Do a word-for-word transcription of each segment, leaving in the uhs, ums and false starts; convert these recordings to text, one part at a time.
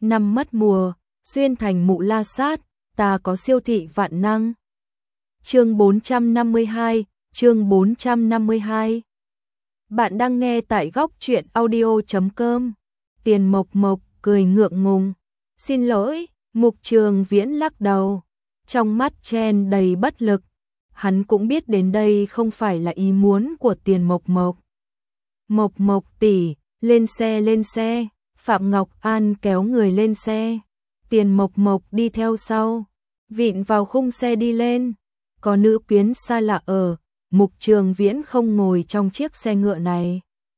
năm mất mùa, xuyên thành Mụ La Sát, ta có siêu thị vạn năng. Chương bốn trăm năm mươi hai, chương bốn trăm năm mươi hai. Bạn đang nghe tại góc truyện audio chấm com. Tiền Mộc Mộc cười ngượng ngùng. Xin lỗi, Mục Trường Viễn lắc đầu. Trong mắt chen đầy bất lực. Hắn cũng biết đến đây không phải là ý muốn của Tiền Mộc Mộc. Mộc Mộc tỷ, lên xe lên xe. Phạm Ngọc An kéo người lên xe. Tiền Mộc Mộc đi theo sau. Vịn vào khung xe đi lên. Có nữ quyến xa lạ ở. Mục Trường Viễn không ngồi trong chiếc xe ngựa này.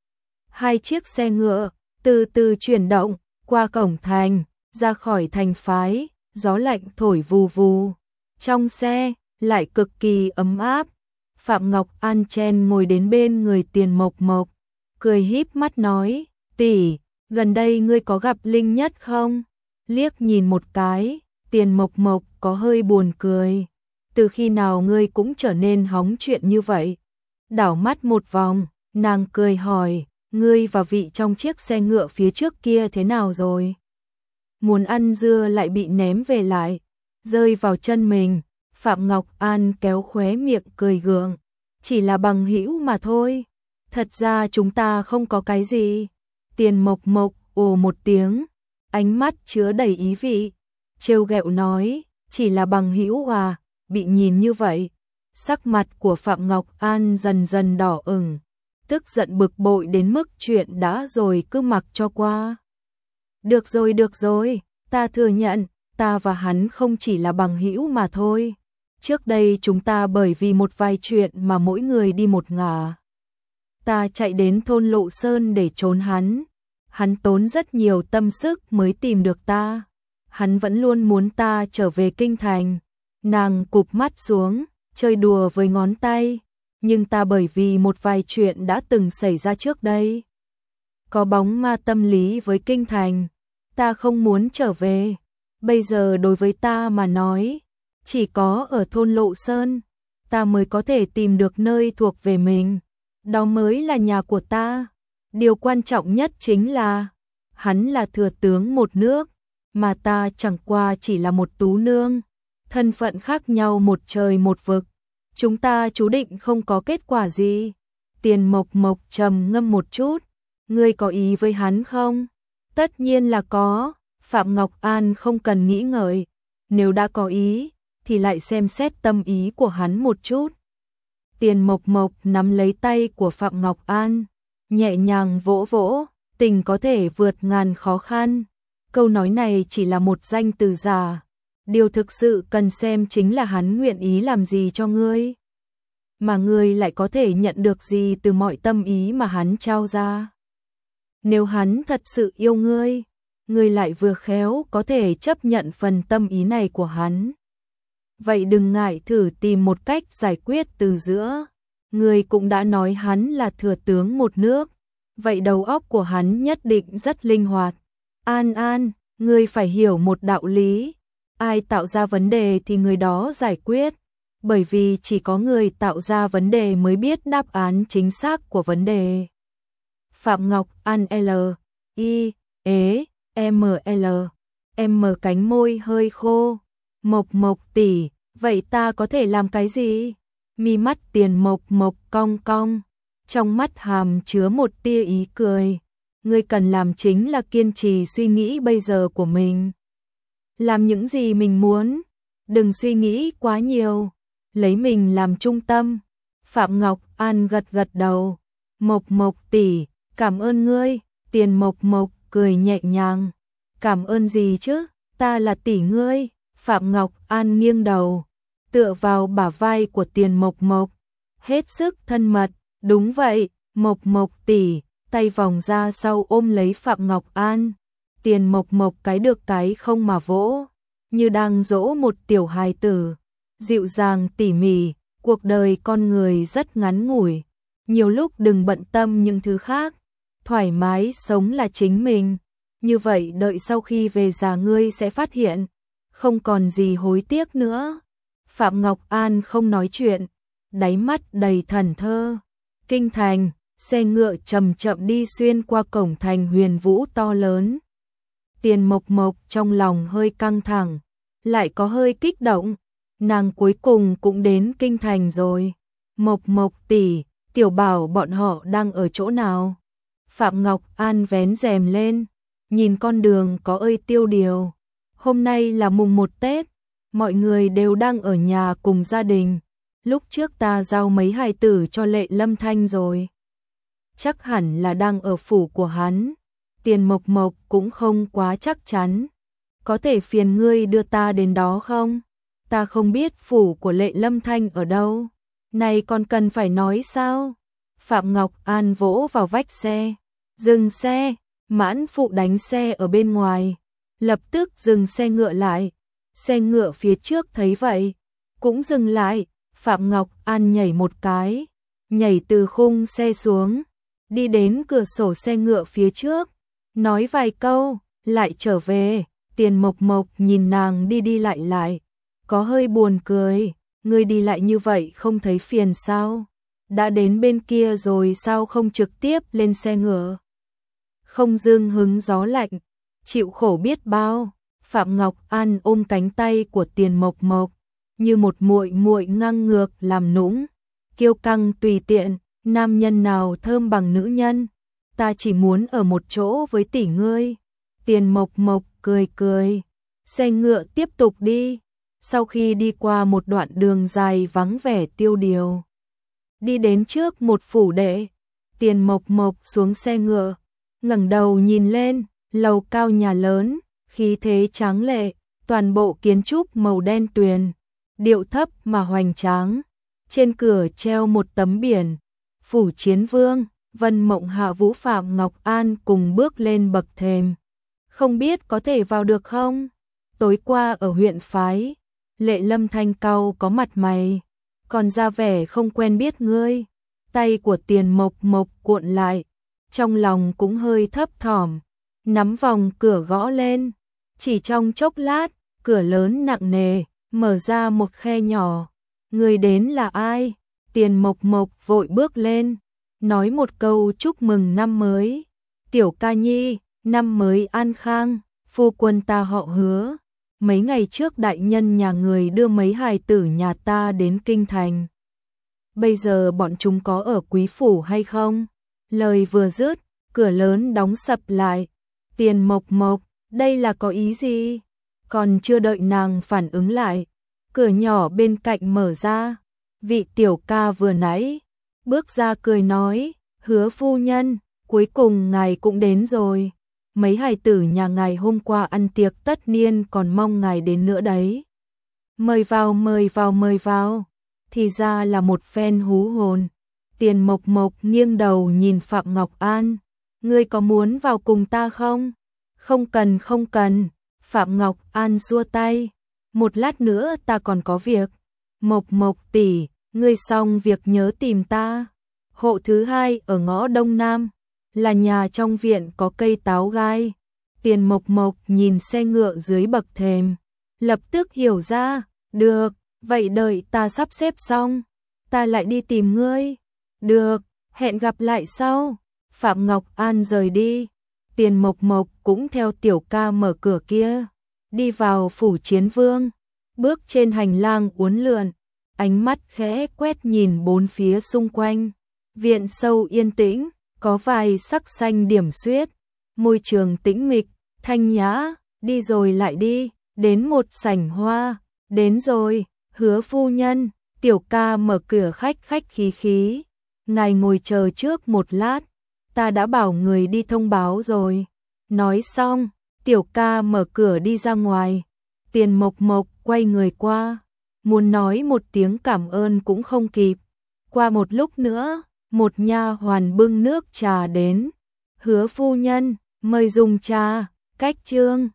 Hai chiếc xe ngựa từ từ chuyển động qua cổng thành, ra khỏi thành phái, gió lạnh thổi vù vù. Trong xe lại cực kỳ ấm áp. Phạm Ngọc An chen ngồi đến bên người Tiền Mộc Mộc, cười híp mắt nói: "Tỷ, gần đây ngươi có gặp Linh Nhất không?" Liếc nhìn một cái, Tiền Mộc Mộc có hơi buồn cười. Từ khi nào ngươi cũng trở nên hóng chuyện như vậy? Đảo mắt một vòng, nàng cười hỏi: "Ngươi và vị trong chiếc xe ngựa phía trước kia thế nào rồi?" Muốn ăn dưa lại bị ném về lại, rơi vào chân mình. Phạm Ngọc An kéo khóe miệng cười gượng: "Chỉ là bằng hữu mà thôi. Thật ra chúng ta không có cái gì." Tiền Mộc Mộc ồ một tiếng, ánh mắt chứa đầy ý vị, trêu ghẹo nói: "Chỉ là bằng hữu à?" Bị nhìn như vậy, sắc mặt của Phạm Ngọc An dần dần đỏ ửng, tức giận bực bội đến mức chuyện đã rồi cứ mặc cho qua. "Được rồi, được rồi, ta thừa nhận, ta và hắn không chỉ là bằng hữu mà thôi. Trước đây chúng ta bởi vì một vài chuyện mà mỗi người đi một ngả. Ta chạy đến thôn Lộ Sơn để trốn hắn. Hắn tốn rất nhiều tâm sức mới tìm được ta. Hắn vẫn luôn muốn ta trở về kinh thành." Nàng cụp mắt xuống, chơi đùa với ngón tay. "Nhưng ta bởi vì một vài chuyện đã từng xảy ra trước đây, có bóng ma tâm lý với kinh thành, ta không muốn trở về. Bây giờ đối với ta mà nói, chỉ có ở thôn Lộ Sơn, ta mới có thể tìm được nơi thuộc về mình. Đó mới là nhà của ta. Điều quan trọng nhất chính là, hắn là thừa tướng một nước, mà ta chẳng qua chỉ là một tú nương. Thân phận khác nhau một trời một vực, chúng ta chú định không có kết quả gì." Tiền Mộc Mộc trầm ngâm một chút: "Ngươi có ý với hắn không?" "Tất nhiên là có." Phạm Ngọc An không cần nghĩ ngợi, nếu đã có ý thì lại xem xét tâm ý của hắn một chút. Tiền Mộc Mộc nắm lấy tay của Phạm Ngọc An, nhẹ nhàng vỗ vỗ: "Tình có thể vượt ngàn khó khăn." Câu nói này chỉ là một danh từ giả. Điều thực sự cần xem chính là hắn nguyện ý làm gì cho ngươi, mà ngươi lại có thể nhận được gì từ mọi tâm ý mà hắn trao ra. Nếu hắn thật sự yêu ngươi, ngươi lại vừa khéo có thể chấp nhận phần tâm ý này của hắn. Vậy đừng ngại thử tìm một cách giải quyết từ giữa. Ngươi cũng đã nói hắn là thừa tướng một nước, vậy đầu óc của hắn nhất định rất linh hoạt. An An, ngươi phải hiểu một đạo lý. Ai tạo ra vấn đề thì người đó giải quyết, bởi vì chỉ có người tạo ra vấn đề mới biết đáp án chính xác của vấn đề." Phạm Ngọc An L I ế M L M cánh môi hơi khô. "Mộc Mộc tỷ, vậy ta có thể làm cái gì?" Mi mắt Tiền Mộc Mộc cong cong, trong mắt hàm chứa một tia ý cười. "Ngươi cần làm chính là kiên trì suy nghĩ bây giờ của mình. Làm những gì mình muốn, đừng suy nghĩ quá nhiều, lấy mình làm trung tâm." Phạm Ngọc An gật gật đầu. "Mộc Mộc tỷ, cảm ơn ngươi." Tiền Mộc Mộc cười nhẹ nhàng: "Cảm ơn gì chứ, ta là tỷ ngươi." Phạm Ngọc An nghiêng đầu, tựa vào bả vai của Tiền Mộc Mộc, hết sức thân mật. "Đúng vậy, Mộc Mộc tỷ." Tay vòng ra sau ôm lấy Phạm Ngọc An. Tiền Mộc Mộc cái được cái không mà vỗ, như đang dỗ một tiểu hài tử, dịu dàng tỉ mỉ. Cuộc đời con người rất ngắn ngủi, nhiều lúc đừng bận tâm những thứ khác, thoải mái sống là chính mình. Như vậy đợi sau khi về già ngươi sẽ phát hiện, không còn gì hối tiếc nữa. Phạm Ngọc An không nói chuyện, đáy mắt đầy thần thơ. Kinh thành, xe ngựa chậm chậm đi xuyên qua cổng thành huyền vũ to lớn. Tiền Mộc Mộc trong lòng hơi căng thẳng, lại có hơi kích động, nàng cuối cùng cũng đến kinh thành rồi. Mộc Mộc tỷ, Tiểu Bảo bọn họ đang ở chỗ nào? Phạm Ngọc An vén rèm lên, nhìn con đường có ơi tiêu điều. Hôm nay là mùng một Tết, mọi người đều đang ở nhà cùng gia đình. Lúc trước ta giao mấy hài tử cho Lệ Lâm Thanh rồi. Chắc hẳn là đang ở phủ của hắn. Tiền Mộc Mộc cũng không quá chắc chắn. Có thể phiền ngươi đưa ta đến đó không? Ta không biết phủ của Lệ Lâm Thanh ở đâu. Này còn cần phải nói sao? Phạm Ngọc An vỗ vào vách xe. Dừng xe, Mãn Phụ đánh xe ở bên ngoài. Lập tức dừng xe ngựa lại. Xe ngựa phía trước thấy vậy, cũng dừng lại. Phạm Ngọc An nhảy một cái, nhảy từ khung xe xuống, đi đến cửa sổ xe ngựa phía trước, nói vài câu, lại trở về. Tiền Mộc Mộc nhìn nàng đi đi lại lại, có hơi buồn cười. Ngươi đi lại như vậy không thấy phiền sao? Đã đến bên kia rồi sao không trực tiếp lên xe ngựa? Không dương hứng gió lạnh, chịu khổ biết bao. Phạm Ngọc An ôm cánh tay của Tiền Mộc Mộc, như một muội muội ngang ngược làm nũng, kiêu căng tùy tiện. Nam nhân nào thơm bằng nữ nhân? Ta chỉ muốn ở một chỗ với tỷ ngươi. Tiền Mộc Mộc cười cười. Xe ngựa tiếp tục đi. Sau khi đi qua một đoạn đường dài vắng vẻ tiêu điều, đi đến trước một phủ đệ, Tiền Mộc Mộc xuống xe ngựa, ngẩng đầu nhìn lên, lầu cao nhà lớn, khí thế tráng lệ, toàn bộ kiến trúc màu đen tuyền, điệu thấp mà hoành tráng. Trên cửa treo một tấm biển, phủ Chiến Vương. Vân Mộng Hạ Vũ Phạm Ngọc An cùng bước lên bậc thềm. Không biết có thể vào được không? Tối qua ở huyện phái, Lệ Lâm Thanh cau có mặt mày, còn ra vẻ không quen biết ngươi. Tay của Tiền Mộc Mộc cuộn lại, trong lòng cũng hơi thấp thỏm, nắm vòng cửa gõ lên. Chỉ trong chốc lát, cửa lớn nặng nề, mở ra một khe nhỏ. Người đến là ai? Tiền Mộc Mộc vội bước lên, nói một câu chúc mừng năm mới. Tiểu ca nhi, năm mới an khang, phu quân ta họ Hứa. Mấy ngày trước đại nhân nhà người đưa mấy hài tử nhà ta đến kinh thành. Bây giờ bọn chúng có ở quý phủ hay không? Lời vừa dứt, cửa lớn đóng sập lại. Tiền Mộc Mộc, đây là có ý gì? Còn chưa đợi nàng phản ứng lại, cửa nhỏ bên cạnh mở ra. Vị tiểu ca vừa nãy bước ra cười nói, Hứa phu nhân, cuối cùng ngài cũng đến rồi. Mấy hài tử nhà ngài hôm qua ăn tiệc tất niên còn mong ngài đến nữa đấy. Mời vào, mời vào, mời vào. Thì ra là một phen hú hồn. Tiền Mộc Mộc nghiêng đầu nhìn Phạm Ngọc An. Ngươi có muốn vào cùng ta không? Không cần, không cần. Phạm Ngọc An xua tay. Một lát nữa ta còn có việc. Mộc Mộc tỷ, ngươi xong việc nhớ tìm ta. Hộ thứ hai ở ngõ Đông Nam, là nhà trong viện có cây táo gai. Tiền Mộc Mộc nhìn xe ngựa dưới bậc thềm, lập tức hiểu ra. Được, vậy đợi ta sắp xếp xong, ta lại đi tìm ngươi. Được, hẹn gặp lại sau. Phạm Ngọc An rời đi. Tiền Mộc Mộc cũng theo tiểu ca mở cửa kia, đi vào phủ Chiến Vương. Bước trên hành lang uốn lượn, ánh mắt khẽ quét nhìn bốn phía xung quanh. Viện sâu yên tĩnh, có vài sắc xanh điểm xuyết, môi trường tĩnh mịch, thanh nhã. Đi rồi lại đi, đến một sảnh hoa. Đến rồi, Hứa phu nhân. Tiểu ca mở cửa khách khách khí khí. Ngài ngồi chờ trước một lát, ta đã bảo người đi thông báo rồi. Nói xong, tiểu ca mở cửa đi ra ngoài. Tiền Mộc Mộc quay người qua, muốn nói một tiếng cảm ơn cũng không kịp. Qua một lúc nữa, một nha hoàn bưng nước trà đến. Hứa phu nhân, mời dùng trà. Cách chương